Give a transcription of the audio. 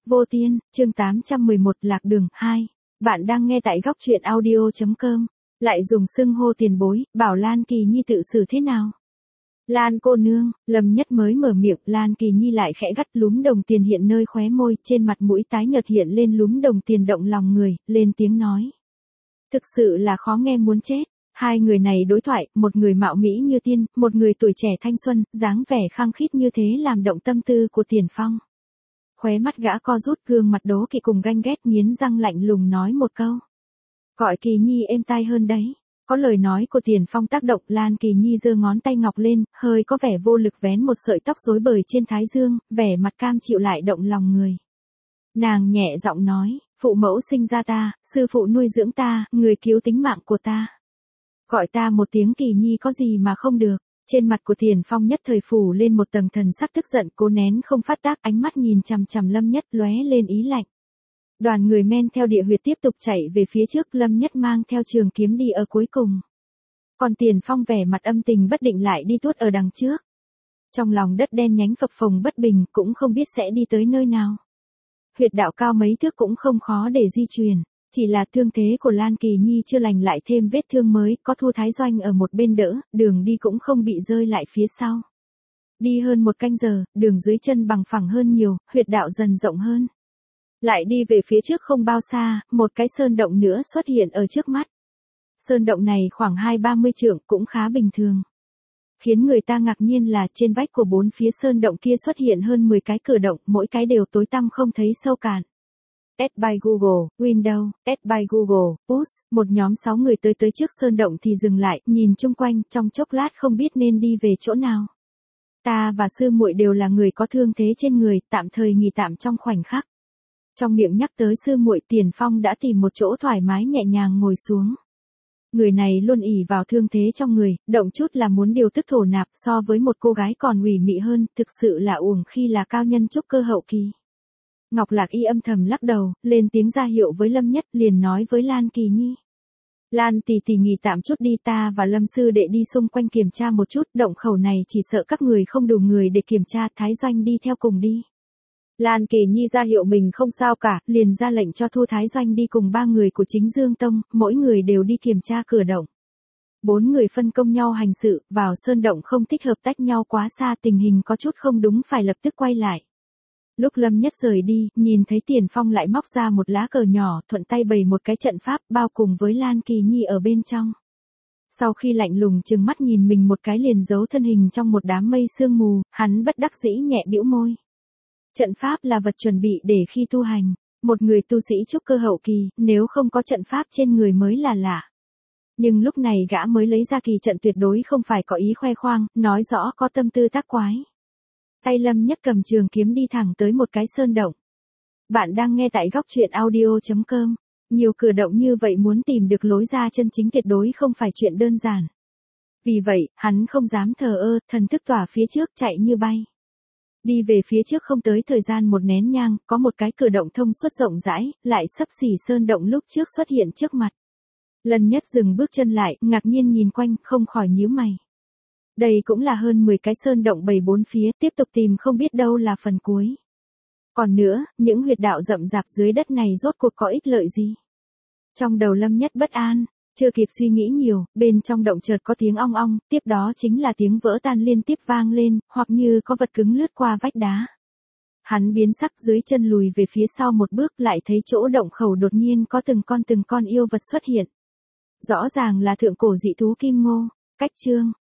Vô Tiên, chương 811 Lạc Đường 2. Bạn đang nghe tại góc truyện audio.com. Lại dùng xưng hô tiền bối, bảo Lan Kỳ Nhi tự xử thế nào? Lan cô nương, Lâm Nhất mới mở miệng, Lan Kỳ Nhi lại khẽ gắt, lúm đồng tiền hiện nơi khóe môi, trên mặt mũi tái nhợt hiện lên lúm đồng tiền động lòng người, lên tiếng nói. Thực sự là khó nghe muốn chết. Hai người này đối thoại, một người mạo mỹ như tiên, một người tuổi trẻ thanh xuân, dáng vẻ khăng khít như thế làm động tâm tư của Tiền Phong. Khóe mắt gã co rút, gương mặt đố kỵ cùng ganh ghét, nghiến răng lạnh lùng nói một câu. Gọi Kỳ Nhi êm tai hơn đấy. Có lời nói của Tiền Phong tác động, Lan Kỳ Nhi giơ ngón tay ngọc lên, hơi có vẻ vô lực vén một sợi tóc rối bời trên thái dương, vẻ mặt cam chịu lại động lòng người. Nàng nhẹ giọng nói, phụ mẫu sinh ra ta, sư phụ nuôi dưỡng ta, người cứu tính mạng của ta. Gọi ta một tiếng Kỳ Nhi có gì mà không được. Trên mặt của Tiền Phong nhất thời phủ lên một tầng thần sắc tức giận, cố nén không phát tác, ánh mắt nhìn chằm chằm Lâm Nhất lóe lên ý lạnh. Đoàn người men theo địa huyệt tiếp tục chạy về phía trước, Lâm Nhất mang theo trường kiếm đi ở cuối cùng. Còn Tiền Phong vẻ mặt âm tình bất định lại đi tuốt ở đằng trước. Trong lòng đất đen nhánh phập phồng bất bình, cũng không biết sẽ đi tới nơi nào. Huyệt đạo cao mấy thước cũng không khó để di chuyển. Chỉ là thương thế của Lan Kỳ Nhi chưa lành lại thêm vết thương mới, có Thu Thái Doanh ở một bên đỡ, đường đi cũng không bị rơi lại phía sau. Đi hơn một canh giờ, đường dưới chân bằng phẳng hơn nhiều, huyệt đạo dần rộng hơn. Lại đi về phía trước không bao xa, một cái sơn động nữa xuất hiện ở trước mắt. Sơn động này khoảng 20-30 trượng, cũng khá bình thường. Khiến người ta ngạc nhiên là trên vách của bốn phía sơn động kia xuất hiện hơn 10 cái cửa động, mỗi cái đều tối tăm không thấy sâu cạn. Add by Google, Windows, Add by Google, Push, một nhóm 6 người tới trước sơn động thì dừng lại, nhìn chung quanh, trong chốc lát không biết nên đi về chỗ nào. Ta và sư muội đều là người có thương thế trên người, tạm thời nghỉ tạm trong khoảnh khắc. Trong miệng nhắc tới sư muội, Tiền Phong đã tìm một chỗ thoải mái nhẹ nhàng ngồi xuống. Người này luôn ỷ vào thương thế trong người, động chút là muốn điều tức thổ nạp, so với một cô gái còn ủy mị hơn, thực sự là uổng khi là cao nhân trúc cơ hậu kỳ. Ngọc Lạc Y âm thầm lắc đầu, lên tiếng ra hiệu với Lâm Nhất, liền nói với Lan Kỳ Nhi. Lan tỷ tỷ nghỉ tạm chút đi, ta và Lâm sư đệ đi xung quanh kiểm tra một chút, động khẩu này chỉ sợ các người không đủ người để kiểm tra, Thái Doanh đi theo cùng đi. Lan Kỳ Nhi ra hiệu mình không sao cả, liền ra lệnh cho Thu Thái Doanh đi cùng 3 người của Chính Dương Tông, mỗi người đều đi kiểm tra cửa động. 4 người phân công nhau hành sự, vào sơn động không thích hợp tách nhau quá xa, tình hình có chút không đúng phải lập tức quay lại. Lúc Lâm Nhất rời đi, nhìn thấy Tiền Phong lại móc ra một lá cờ nhỏ, thuận tay bày một cái trận pháp, bao cùng với Lan Kỳ Nhi ở bên trong. Sau khi lạnh lùng trừng mắt nhìn mình một cái liền giấu thân hình trong một đám mây sương mù, hắn bất đắc dĩ nhẹ bĩu môi. Trận pháp là vật chuẩn bị để khi tu hành, một người tu sĩ trúc cơ hậu kỳ, nếu không có trận pháp trên người mới là lạ. Nhưng lúc này gã mới lấy ra kỳ trận tuyệt đối không phải có ý khoe khoang, nói rõ có tâm tư tác quái. Tay Lâm Nhất cầm trường kiếm đi thẳng tới một cái sơn động. Bạn đang nghe tại góc truyện audio.com. Nhiều cửa động như vậy muốn tìm được lối ra chân chính tuyệt đối không phải chuyện đơn giản. Vì vậy, hắn không dám thờ ơ, thần thức tỏa phía trước chạy như bay. Đi về phía trước không tới thời gian một nén nhang, có một cái cửa động thông suốt rộng rãi, lại xấp xỉ sơn động lúc trước xuất hiện trước mặt. Lần Nhất dừng bước chân lại, ngạc nhiên nhìn quanh, không khỏi nhíu mày. Đây cũng là hơn 10 cái sơn động bầy bốn phía, tiếp tục tìm không biết đâu là phần cuối. Còn nữa, những huyệt đạo rậm rạp dưới đất này rốt cuộc có ích lợi gì? Trong đầu Lâm Nhất bất an, chưa kịp suy nghĩ nhiều, bên trong động chợt có tiếng ong ong, tiếp đó chính là tiếng vỡ tan liên tiếp vang lên, hoặc như có vật cứng lướt qua vách đá. Hắn biến sắc, dưới chân lùi về phía sau một bước, lại thấy chỗ động khẩu đột nhiên có từng con yêu vật xuất hiện. Rõ ràng là thượng cổ dị thú kim ngô. Cách chương